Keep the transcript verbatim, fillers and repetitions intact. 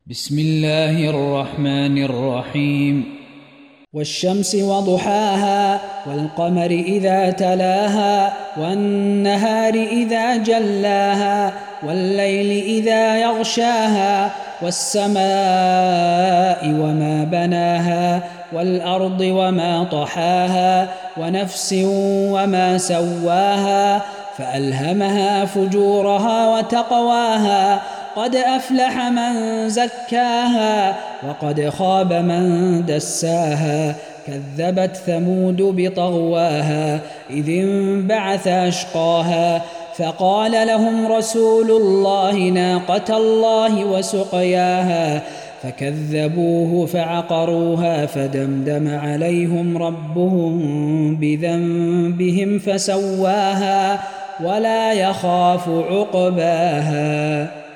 بسم الله الرحمن الرحيم. والشمس وضحاها والقمر إذا تلاها والنهار إذا جلاها والليل إذا يغشاها والسماء وما بناها والأرض وما طحاها ونفس وما سواها فألهمها فجورها وتقواها قد أفلح من زكاها وقد خاب من دساها كذبت ثمود بطغواها إذ انبعث أشقاها فقال لهم رسول الله ناقة الله وسقياها فكذبوه فعقروها فدمدم عليهم ربهم بذنبهم فسواها ولا يخاف عقباها.